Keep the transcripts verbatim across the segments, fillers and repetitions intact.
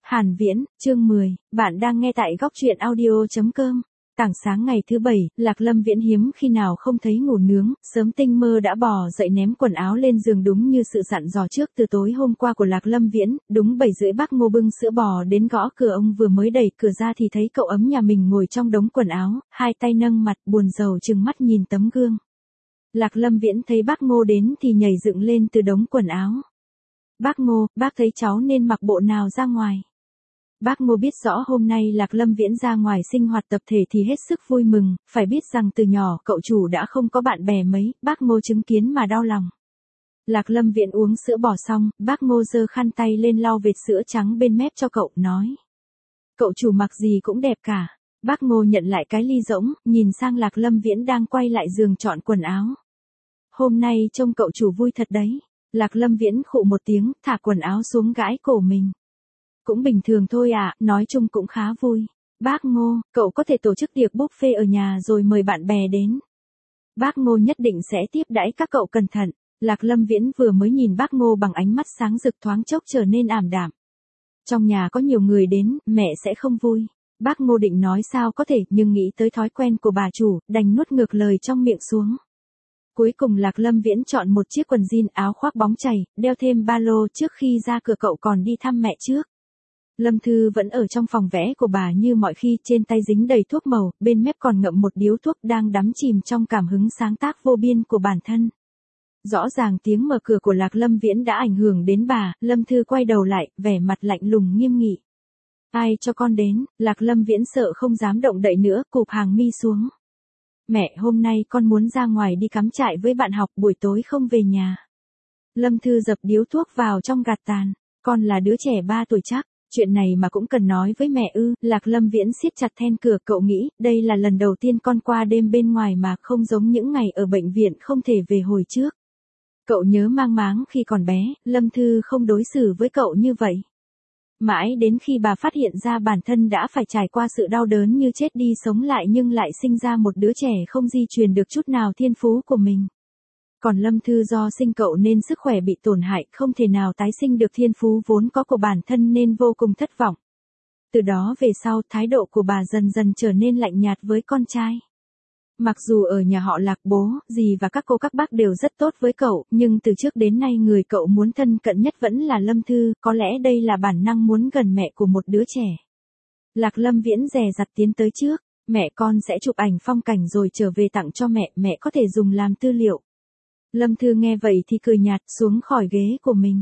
Hàn Viễn, chương mười, bạn đang nghe tại góc truyện audio chấm com. Tảng sáng ngày thứ bảy, Lạc Lâm Viễn hiếm khi nào không thấy ngủ nướng, sớm tinh mơ đã bò dậy ném quần áo lên giường đúng như sự dặn dò trước từ tối hôm qua của Lạc Lâm Viễn, đúng bảy rưỡi bác Ngô bưng sữa bò đến gõ cửa. Ông vừa mới đẩy cửa ra thì thấy cậu ấm nhà mình ngồi trong đống quần áo, hai tay nâng mặt buồn rầu trừng mắt nhìn tấm gương. Lạc Lâm Viễn thấy bác Ngô đến thì nhảy dựng lên từ đống quần áo. Bác Ngô, bác thấy cháu nên mặc bộ nào ra ngoài? Bác Ngô biết rõ hôm nay Lạc Lâm Viễn ra ngoài sinh hoạt tập thể thì hết sức vui mừng, phải biết rằng từ nhỏ cậu chủ đã không có bạn bè mấy, bác Ngô chứng kiến mà đau lòng. Lạc Lâm Viễn uống sữa bò xong, bác Ngô giơ khăn tay lên lau vệt sữa trắng bên mép cho cậu, nói. Cậu chủ mặc gì cũng đẹp cả. Bác Ngô nhận lại cái ly rỗng, nhìn sang Lạc Lâm Viễn đang quay lại giường chọn quần áo. Hôm nay trông cậu chủ vui thật đấy. Lạc Lâm Viễn khụ một tiếng, thả quần áo xuống gãi cổ mình. Cũng bình thường thôi ạ, à, nói chung cũng khá vui. Bác Ngô, cậu có thể tổ chức tiệc buffet ở nhà rồi mời bạn bè đến. Bác Ngô nhất định sẽ tiếp đãi các cậu cẩn thận. Lạc Lâm Viễn vừa mới nhìn bác Ngô bằng ánh mắt sáng rực thoáng chốc trở nên ảm đạm. Trong nhà có nhiều người đến, mẹ sẽ không vui. Bác Ngô định nói sao có thể, nhưng nghĩ tới thói quen của bà chủ, đành nuốt ngược lời trong miệng xuống. Cuối cùng Lạc Lâm Viễn chọn một chiếc quần jean áo khoác bóng chảy, đeo thêm ba lô. Trước khi ra cửa cậu còn đi thăm mẹ trước. Lâm Thư vẫn ở trong phòng vẽ của bà như mọi khi, trên tay dính đầy thuốc màu, bên mép còn ngậm một điếu thuốc, đang đắm chìm trong cảm hứng sáng tác vô biên của bản thân. Rõ ràng tiếng mở cửa của Lạc Lâm Viễn đã ảnh hưởng đến bà, Lâm Thư quay đầu lại, vẻ mặt lạnh lùng nghiêm nghị. Ai cho con đến? Lạc Lâm Viễn sợ không dám động đậy nữa, cụp hàng mi xuống. Mẹ, hôm nay con muốn ra ngoài đi cắm trại với bạn học, buổi tối không về nhà. Lâm Thư dập điếu thuốc vào trong gạt tàn. Con là đứa trẻ ba tuổi chắc. Chuyện này mà cũng cần nói với mẹ ư? Lạc Lâm Viễn siết chặt then cửa, cậu nghĩ, đây là lần đầu tiên con qua đêm bên ngoài mà không giống những ngày ở bệnh viện không thể về hồi trước. Cậu nhớ mang máng khi còn bé, Lâm Thư không đối xử với cậu như vậy. Mãi đến khi bà phát hiện ra bản thân đã phải trải qua sự đau đớn như chết đi sống lại nhưng lại sinh ra một đứa trẻ không di truyền được chút nào thiên phú của mình. Còn Lâm Thư do sinh cậu nên sức khỏe bị tổn hại, không thể nào tái sinh được thiên phú vốn có của bản thân nên vô cùng thất vọng. Từ đó về sau, thái độ của bà dần dần trở nên lạnh nhạt với con trai. Mặc dù ở nhà họ Lạc bố, dì và các cô các bác đều rất tốt với cậu, nhưng từ trước đến nay người cậu muốn thân cận nhất vẫn là Lâm Thư, có lẽ đây là bản năng muốn gần mẹ của một đứa trẻ. Lạc Lâm Viễn dè dặt tiến tới trước, mẹ con sẽ chụp ảnh phong cảnh rồi trở về tặng cho mẹ, mẹ có thể dùng làm tư liệu. Lâm Thư nghe vậy thì cười nhạt xuống khỏi ghế của mình.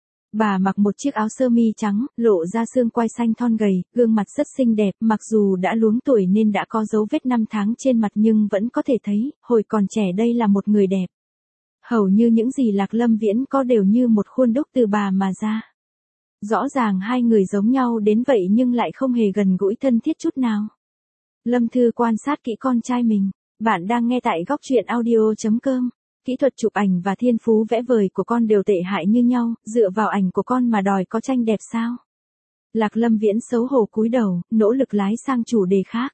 Bà mặc một chiếc áo sơ mi trắng, lộ ra xương quai xanh thon gầy, gương mặt rất xinh đẹp, mặc dù đã luống tuổi nên đã có dấu vết năm tháng trên mặt nhưng vẫn có thể thấy, hồi còn trẻ đây là một người đẹp. Hầu như những gì Lạc Lâm Viễn có đều như một khuôn đúc từ bà mà ra. Rõ ràng hai người giống nhau đến vậy nhưng lại không hề gần gũi thân thiết chút nào. Lâm Thư quan sát kỹ con trai mình. Bạn đang nghe tại góc truyện audio chấm com. Kỹ thuật chụp ảnh và thiên phú vẽ vời của con đều tệ hại như nhau, dựa vào ảnh của con mà đòi có tranh đẹp sao? Lạc Lâm Viễn xấu hổ cúi đầu, nỗ lực lái sang chủ đề khác.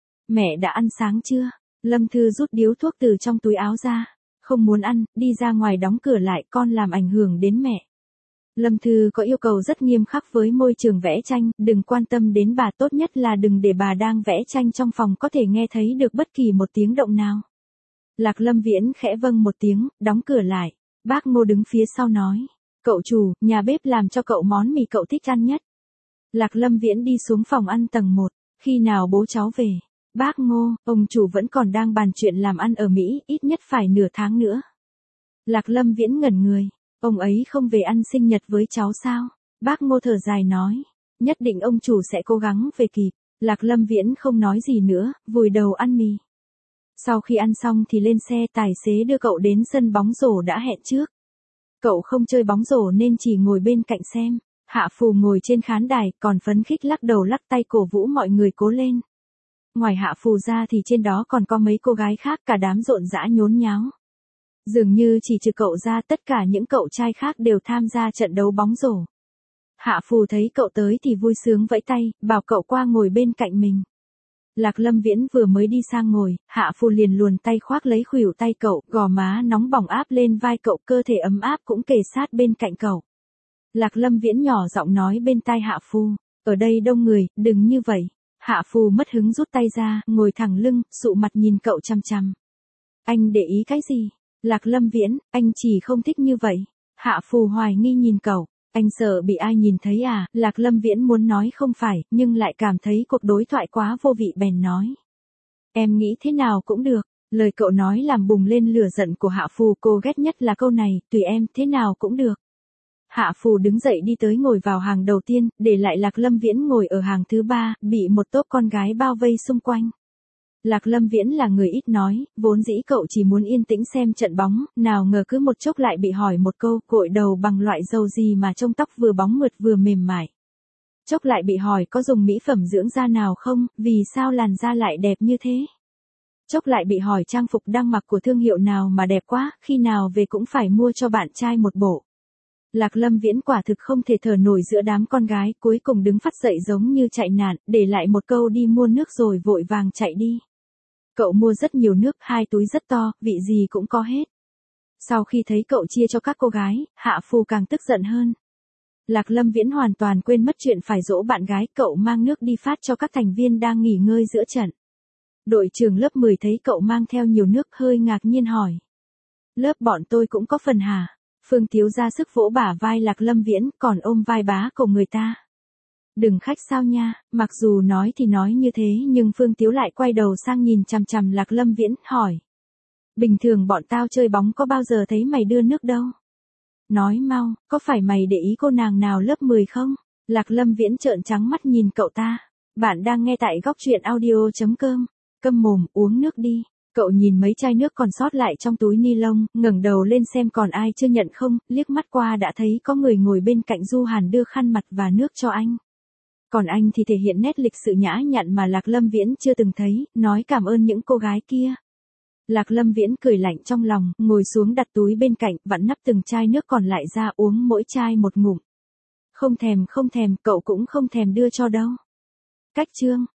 Mẹ đã ăn sáng chưa? Lâm Thư rút điếu thuốc từ trong túi áo ra. Không muốn ăn, đi ra ngoài đóng cửa lại, con làm ảnh hưởng đến mẹ. Lâm Thư có yêu cầu rất nghiêm khắc với môi trường vẽ tranh, đừng quan tâm đến bà, tốt nhất là đừng để bà đang vẽ tranh trong phòng có thể nghe thấy được bất kỳ một tiếng động nào. Lạc Lâm Viễn khẽ vâng một tiếng, đóng cửa lại. Bác Ngô đứng phía sau nói. Cậu chủ, nhà bếp làm cho cậu món mì cậu thích ăn nhất. Lạc Lâm Viễn đi xuống phòng ăn tầng một. Khi nào bố cháu về? Bác Ngô, ông chủ vẫn còn đang bàn chuyện làm ăn ở Mỹ, ít nhất phải nửa tháng nữa. Lạc Lâm Viễn ngẩn người. Ông ấy không về ăn sinh nhật với cháu sao? Bác Ngô thở dài nói. Nhất định ông chủ sẽ cố gắng về kịp. Lạc Lâm Viễn không nói gì nữa, vùi đầu ăn mì. Sau khi ăn xong thì lên xe, tài xế đưa cậu đến sân bóng rổ đã hẹn trước. Cậu không chơi bóng rổ nên chỉ ngồi bên cạnh xem. Hạ Phù ngồi trên khán đài, còn phấn khích lắc đầu lắc tay cổ vũ mọi người cố lên. Ngoài Hạ Phù ra thì trên đó còn có mấy cô gái khác, cả đám rộn rã nhốn nháo. Dường như chỉ trừ cậu ra, tất cả những cậu trai khác đều tham gia trận đấu bóng rổ. Hạ Phù thấy cậu tới thì vui sướng vẫy tay, bảo cậu qua ngồi bên cạnh mình. Lạc Lâm Viễn vừa mới đi sang ngồi, Hạ Phù liền luồn tay khoác lấy khuỷu tay cậu, gò má nóng bỏng áp lên vai cậu, cơ thể ấm áp cũng kề sát bên cạnh cậu. Lạc Lâm Viễn nhỏ giọng nói bên tai Hạ Phù. Ở đây đông người, đừng như vậy. Hạ Phù mất hứng rút tay ra, ngồi thẳng lưng, sụ mặt nhìn cậu chằm chằm. Anh để ý cái gì? Lạc Lâm Viễn, anh chỉ không thích như vậy. Hạ Phù hoài nghi nhìn cậu. Anh sợ bị ai nhìn thấy à? Lạc Lâm Viễn muốn nói không phải, nhưng lại cảm thấy cuộc đối thoại quá vô vị bèn nói. Em nghĩ thế nào cũng được. Lời cậu nói làm bùng lên lửa giận của Hạ Phù, cô ghét nhất là câu này, tùy em, thế nào cũng được. Hạ Phù đứng dậy đi tới ngồi vào hàng đầu tiên, để lại Lạc Lâm Viễn ngồi ở hàng thứ ba, bị một tốp con gái bao vây xung quanh. Lạc Lâm Viễn là người ít nói, vốn dĩ cậu chỉ muốn yên tĩnh xem trận bóng, nào ngờ cứ một chốc lại bị hỏi một câu, gội đầu bằng loại dầu gì mà trông tóc vừa bóng mượt vừa mềm mại. Chốc lại bị hỏi có dùng mỹ phẩm dưỡng da nào không, vì sao làn da lại đẹp như thế. Chốc lại bị hỏi trang phục đang mặc của thương hiệu nào mà đẹp quá, khi nào về cũng phải mua cho bạn trai một bộ. Lạc Lâm Viễn quả thực không thể thở nổi giữa đám con gái, cuối cùng đứng phắt dậy giống như chạy nạn, để lại một câu đi mua nước rồi vội vàng chạy đi. Cậu mua rất nhiều nước, hai túi rất to, vị gì cũng có hết. Sau khi thấy cậu chia cho các cô gái, Hạ Phù càng tức giận hơn. Lạc Lâm Viễn hoàn toàn quên mất chuyện phải dỗ bạn gái, cậu mang nước đi phát cho các thành viên đang nghỉ ngơi giữa trận. Đội trưởng lớp mười thấy cậu mang theo nhiều nước hơi ngạc nhiên hỏi. Lớp bọn tôi cũng có phần hả? Phương Tiếu ra sức vỗ bả vai Lạc Lâm Viễn, còn ôm vai bá của người ta. Đừng khách sao nha, mặc dù nói thì nói như thế nhưng Phương Tiếu lại quay đầu sang nhìn chằm chằm Lạc Lâm Viễn, hỏi. Bình thường bọn tao chơi bóng có bao giờ thấy mày đưa nước đâu? Nói mau, có phải mày để ý cô nàng nào lớp mười không? Lạc Lâm Viễn trợn trắng mắt nhìn cậu ta. Bạn đang nghe tại góc truyện audio chấm com. Câm mồm, uống nước đi. Cậu nhìn mấy chai nước còn sót lại trong túi ni lông, ngẩng đầu lên xem còn ai chưa nhận không, liếc mắt qua đã thấy có người ngồi bên cạnh Du Hàn đưa khăn mặt và nước cho anh. Còn anh thì thể hiện nét lịch sự nhã nhặn mà Lạc Lâm Viễn chưa từng thấy, nói cảm ơn những cô gái kia. Lạc Lâm Viễn cười lạnh trong lòng, ngồi xuống đặt túi bên cạnh, vặn nắp từng chai nước còn lại ra uống mỗi chai một ngụm. Không thèm không thèm, cậu cũng không thèm đưa cho đâu. Cách chương.